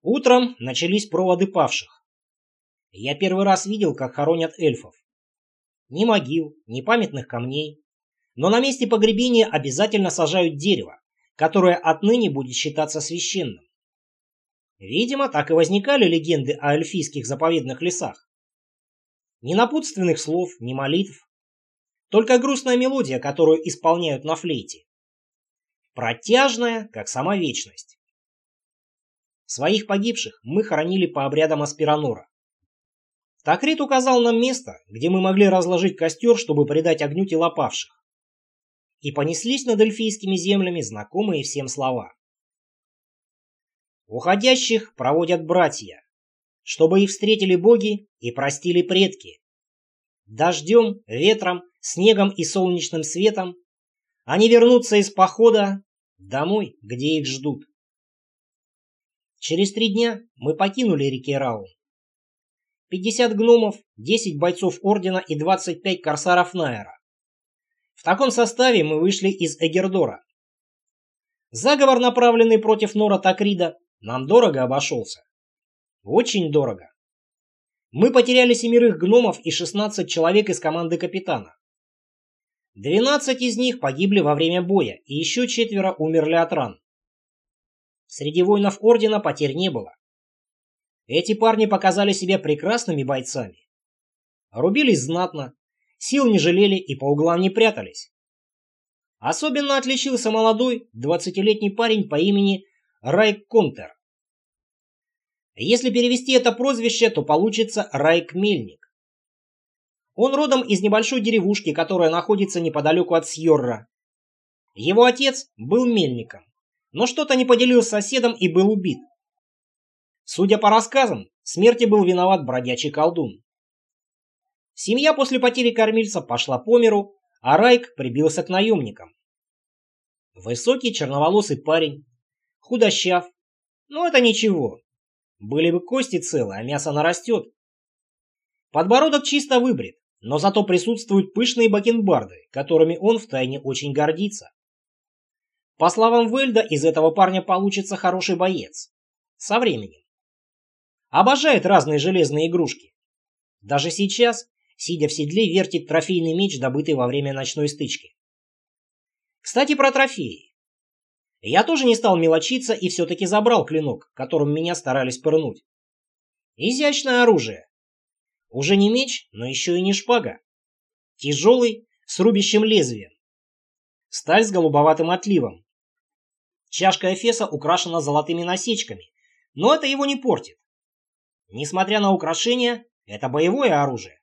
Утром начались проводы павших. Я первый раз видел, как хоронят эльфов. Ни могил, ни памятных камней. Но на месте погребения обязательно сажают дерево, которое отныне будет считаться священным. Видимо, так и возникали легенды о эльфийских заповедных лесах. Ни напутственных слов, ни молитв. Только грустная мелодия, которую исполняют на флейте. Протяжная, как сама вечность. Своих погибших мы хоронили по обрядам Аспиранора. Такрит указал нам место, где мы могли разложить костер, чтобы придать огню тела павших. И понеслись над эльфийскими землями знакомые всем слова. Уходящих проводят братья, чтобы их встретили боги и простили предки. Дождем, ветром, снегом и солнечным светом они вернутся из похода домой, где их ждут. Через 3 дня мы покинули Рикераун. 50 гномов, 10 бойцов Ордена и 25 корсаров Найера. В таком составе мы вышли из Эгердора. Заговор, направленный против Нора Такрида, нам дорого обошелся. Очень дорого. Мы потеряли 7 гномов и 16 человек из команды капитана. 12 из них погибли во время боя, и еще 4 умерли от ран. Среди воинов Ордена потерь не было. Эти парни показали себя прекрасными бойцами. Рубились знатно, сил не жалели и по углам не прятались. Особенно отличился молодой 20-летний парень по имени Райк Контер. Если перевести это прозвище, то получится Райк Мельник. Он родом из небольшой деревушки, которая находится неподалеку от Сьорра. Его отец был мельником, но что-то не поделил с соседом и был убит. Судя по рассказам, в смерти был виноват бродячий колдун. Семья после потери кормильца пошла по миру, а Райк прибился к наемникам. Высокий черноволосый парень, худощав, но это ничего. Были бы кости целы, а мясо нарастет. Подбородок чисто выбрит, но зато присутствуют пышные бакенбарды, которыми он втайне очень гордится. По словам Вельда, из этого парня получится хороший боец. Со временем. Обожает разные железные игрушки. Даже сейчас, сидя в седле, вертит трофейный меч, добытый во время ночной стычки. Кстати, про трофеи. Я тоже не стал мелочиться и все-таки забрал клинок, которым меня старались пырнуть. Изящное оружие. Уже не меч, но еще и не шпага. Тяжелый, с рубящим лезвием. Сталь с голубоватым отливом. Чашка Эфеса украшена золотыми насечками, но это его не портит. Несмотря на украшения, это боевое оружие.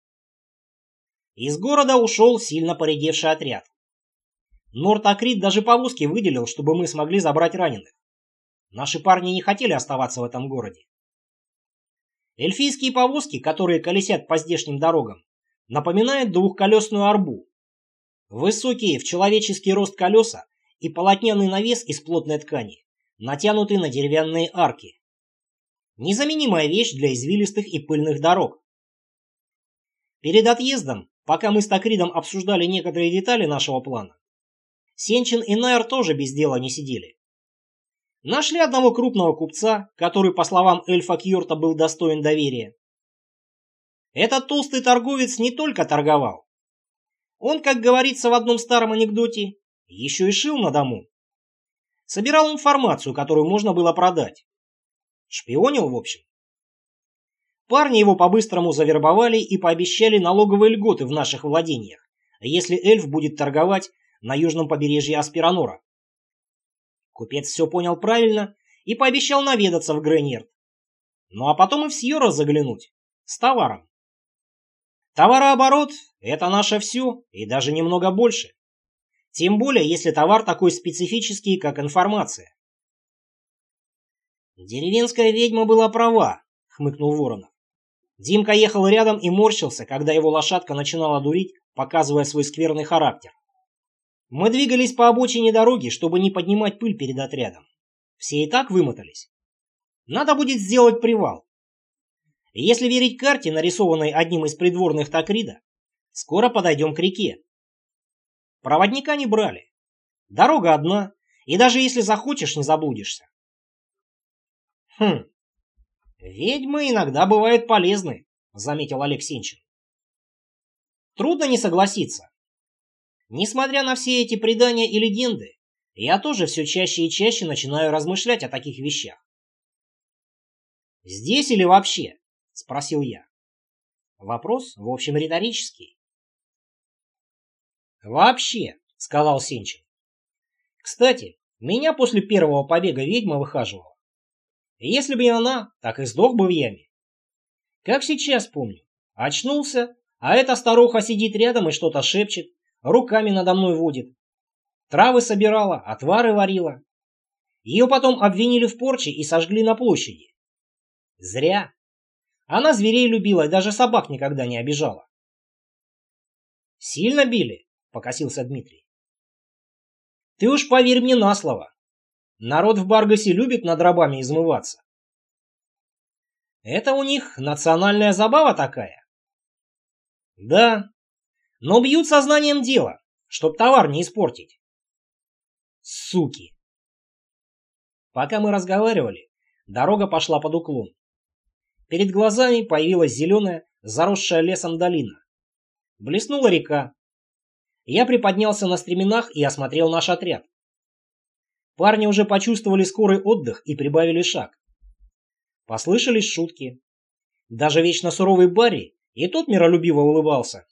Из города ушел сильно поредевший отряд. Нор Такрит даже повозки выделил, чтобы мы смогли забрать раненых. Наши парни не хотели оставаться в этом городе. Эльфийские повозки, которые колесят по здешним дорогам, напоминают двухколесную арбу. Высокие в человеческий рост колеса и полотняный навес из плотной ткани, натянутый на деревянные арки. Незаменимая вещь для извилистых и пыльных дорог. Перед отъездом, пока мы с Такридом обсуждали некоторые детали нашего плана, Сенчин и Найер тоже без дела не сидели. Нашли одного крупного купца, который, по словам эльфа Кьорта, был достоин доверия. Этот толстый торговец не только торговал. Он, как говорится в одном старом анекдоте, еще и шил на дому. Собирал информацию, которую можно было продать. Шпионил, в общем. Парни его по-быстрому завербовали и пообещали налоговые льготы в наших владениях, если эльф будет торговать на южном побережье Аспиранора. Купец все понял правильно и пообещал наведаться в Грейнерд. Ну а потом и в Сьорра заглянуть. С товаром. Товарооборот – это наше все и даже немного больше. Тем более, если товар такой специфический, как информация. «Деревенская ведьма была права», — хмыкнул Воронов. Димка ехал рядом и морщился, когда его лошадка начинала дурить, показывая свой скверный характер. Мы двигались по обочине дороги, чтобы не поднимать пыль перед отрядом. Все и так вымотались. Надо будет сделать привал. И если верить карте, нарисованной одним из придворных Такрида, скоро подойдем к реке. Проводника не брали. Дорога одна, и даже если захочешь, не заблудишься. «Ведьмы иногда бывают полезны», — заметил Олег Сенчин. Трудно не согласиться. Несмотря на все эти предания и легенды, я тоже все чаще и чаще начинаю размышлять о таких вещах. «Здесь или вообще?» — спросил я. Вопрос, в общем, риторический. «Вообще», — сказал Сенчин. «Кстати, меня после первого побега ведьма выхаживала. Если бы не она, так и сдох бы в яме. Как сейчас помню. Очнулся, а эта старуха сидит рядом и что-то шепчет, руками надо мной водит. Травы собирала, отвары варила. Ее потом обвинили в порче и сожгли на площади. Зря. Она зверей любила и даже собак никогда не обижала». «Сильно били?» — покосился Дмитрий. «Ты уж поверь мне на слово. Народ в Баргасе любит над рабами измываться. Это у них национальная забава такая». «Да, но бьют сознанием дела, чтоб товар не испортить». «Суки!» Пока мы разговаривали, дорога пошла под уклон. Перед глазами появилась зеленая, заросшая лесом долина. Блеснула река. Я приподнялся на стременах и осмотрел наш отряд. Парни уже почувствовали скорый отдых и прибавили шаг. Послышались шутки. Даже вечно суровый Барри и тот миролюбиво улыбался.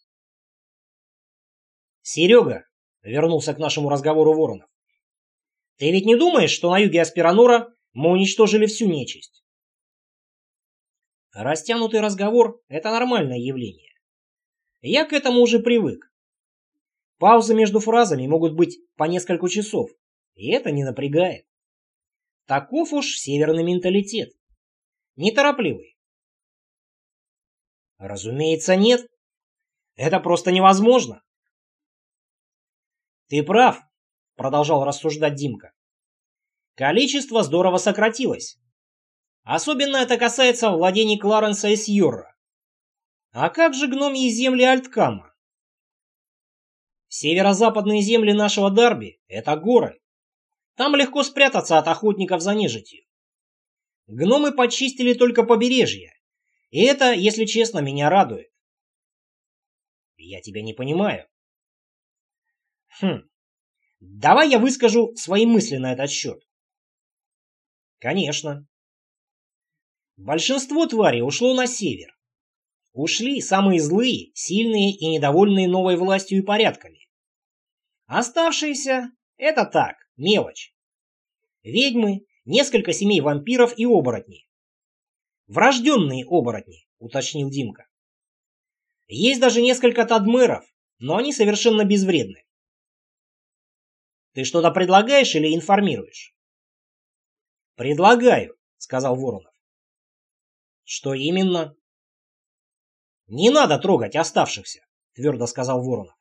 «Серега», — вернулся к нашему разговору Воронов, — «ты ведь не думаешь, что на юге Аспиранора мы уничтожили всю нечисть?» Растянутый разговор — это нормальное явление. Я к этому уже привык. Паузы между фразами могут быть по несколько часов, и это не напрягает. Таков уж северный менталитет. Неторопливый. Разумеется, нет. Это просто невозможно. «Ты прав», — продолжал рассуждать Димка. «Количество здорово сократилось. Особенно это касается владений Кларенса и Сьорра. А как же гномьи земли Альткама? Северо-западные земли нашего Дарби — это горы. Там легко спрятаться от охотников за нежитью. Гномы почистили только побережье, и это, если честно, меня радует». «Я тебя не понимаю». Давай я выскажу свои мысли на этот счет». «Конечно». Большинство тварей ушло на север. Ушли самые злые, сильные и недовольные новой властью и порядками. Оставшиеся — это так, мелочь. Ведьмы, несколько семей вампиров и оборотней. Врожденные оборотни, уточнил Димка. Есть даже несколько тадмеров, но они совершенно безвредны. Ты что-то предлагаешь или информируешь? Предлагаю, сказал Воронов. Что именно? Не надо трогать оставшихся, твердо сказал Воронов.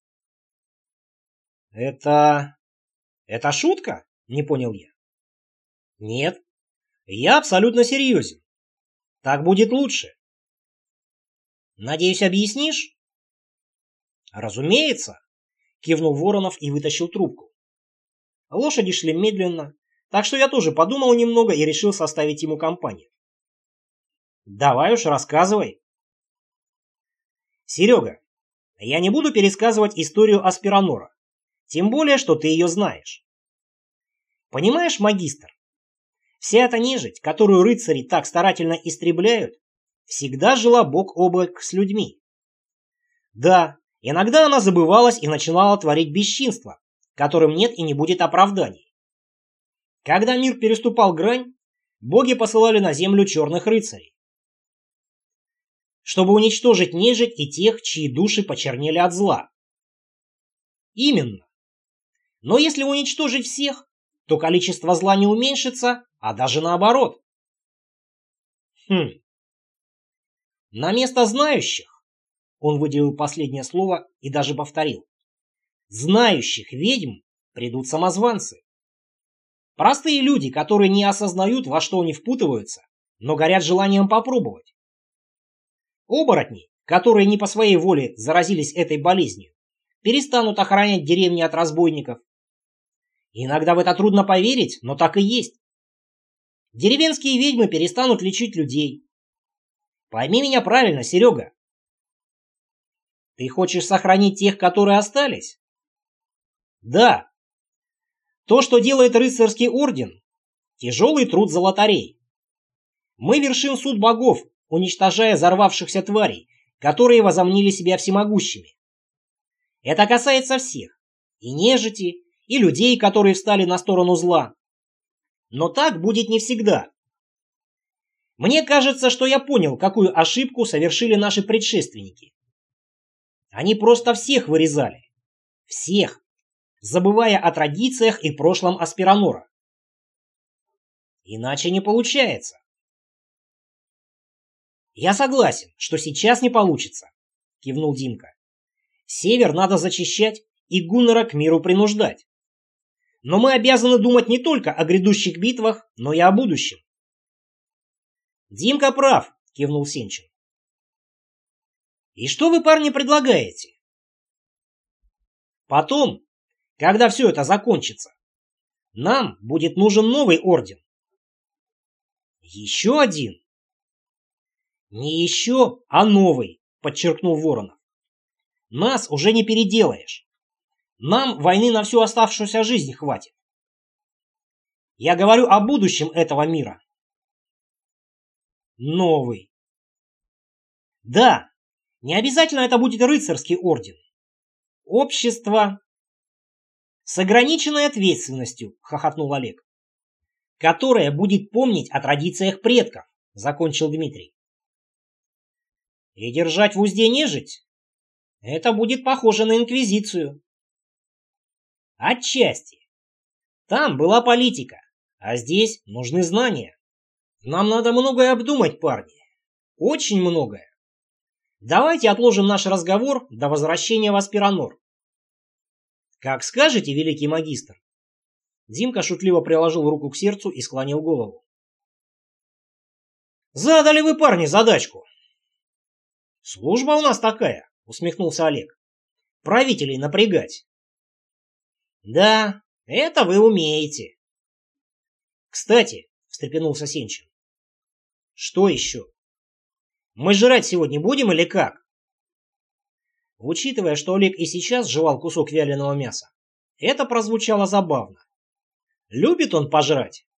Это шутка? Не понял я. Нет, я абсолютно серьезен. Так будет лучше. Надеюсь, объяснишь? Разумеется, кивнул Воронов и вытащил трубку. Лошади шли медленно, так что я тоже подумал немного и решил составить ему компанию. Давай уж, рассказывай. Серега, я не буду пересказывать историю Аспиранора, тем более, что ты ее знаешь. Понимаешь, магистр, вся эта нежить, которую рыцари так старательно истребляют, всегда жила бок о бок с людьми. Да, иногда она забывалась и начинала творить бесчинства, которым нет и не будет оправданий. Когда мир переступал грань, боги посылали на землю черных рыцарей, чтобы уничтожить нежить и тех, чьи души почернели от зла. Именно. Но если уничтожить всех, то количество зла не уменьшится, а даже наоборот. На место знающих, он выделил последнее слово и даже повторил, знающих ведьм придут самозванцы. Простые люди, которые не осознают, во что они впутываются, но горят желанием попробовать. Оборотни, которые не по своей воле заразились этой болезнью, перестанут охранять деревни от разбойников. Иногда в это трудно поверить, но так и есть. Деревенские ведьмы перестанут лечить людей. Пойми меня правильно, Серега. Ты хочешь сохранить тех, которые остались? Да. То, что делает рыцарский орден, тяжелый труд золотарей. Мы вершим суд богов, уничтожая взорвавшихся тварей, которые возомнили себя всемогущими. Это касается всех, и нежити, и людей, которые встали на сторону зла. Но так будет не всегда. Мне кажется, что я понял, какую ошибку совершили наши предшественники. Они просто всех вырезали. Всех, забывая о традициях и прошлом Аспиранора. Иначе не получается. Я согласен, что сейчас не получится, кивнул Димка. Север надо зачищать и Гуннера к миру принуждать. Но мы обязаны думать не только о грядущих битвах, но и о будущем. Димка прав, кивнул Сенчин. И что вы, парни, предлагаете? Потом, когда все это закончится, нам будет нужен новый орден. Еще один? Не еще, а новый, подчеркнул Воронов. Нас уже не переделаешь. Нам войны на всю оставшуюся жизнь хватит. Я говорю о будущем этого мира. Новый. Да, не обязательно это будет рыцарский орден. Общество с ограниченной ответственностью, хохотнул Олег, которое будет помнить о традициях предков, закончил Дмитрий. И держать в узде нежить? Это будет похоже на инквизицию. Отчасти. Там была политика, а здесь нужны знания. Нам надо многое обдумать, парни. Очень многое. Давайте отложим наш разговор до возвращения в Аспиранор. Как скажете, великий магистр. Димка шутливо приложил руку к сердцу и склонил голову. Задали вы, парни, задачку. Служба у нас такая, усмехнулся Олег. Правителей напрягать. Да, это вы умеете. Кстати, встрепенулся Сенчин. Что еще? Мы жрать сегодня будем или как? Учитывая, что Олег и сейчас жевал кусок вяленого мяса, это прозвучало забавно. Любит он пожрать?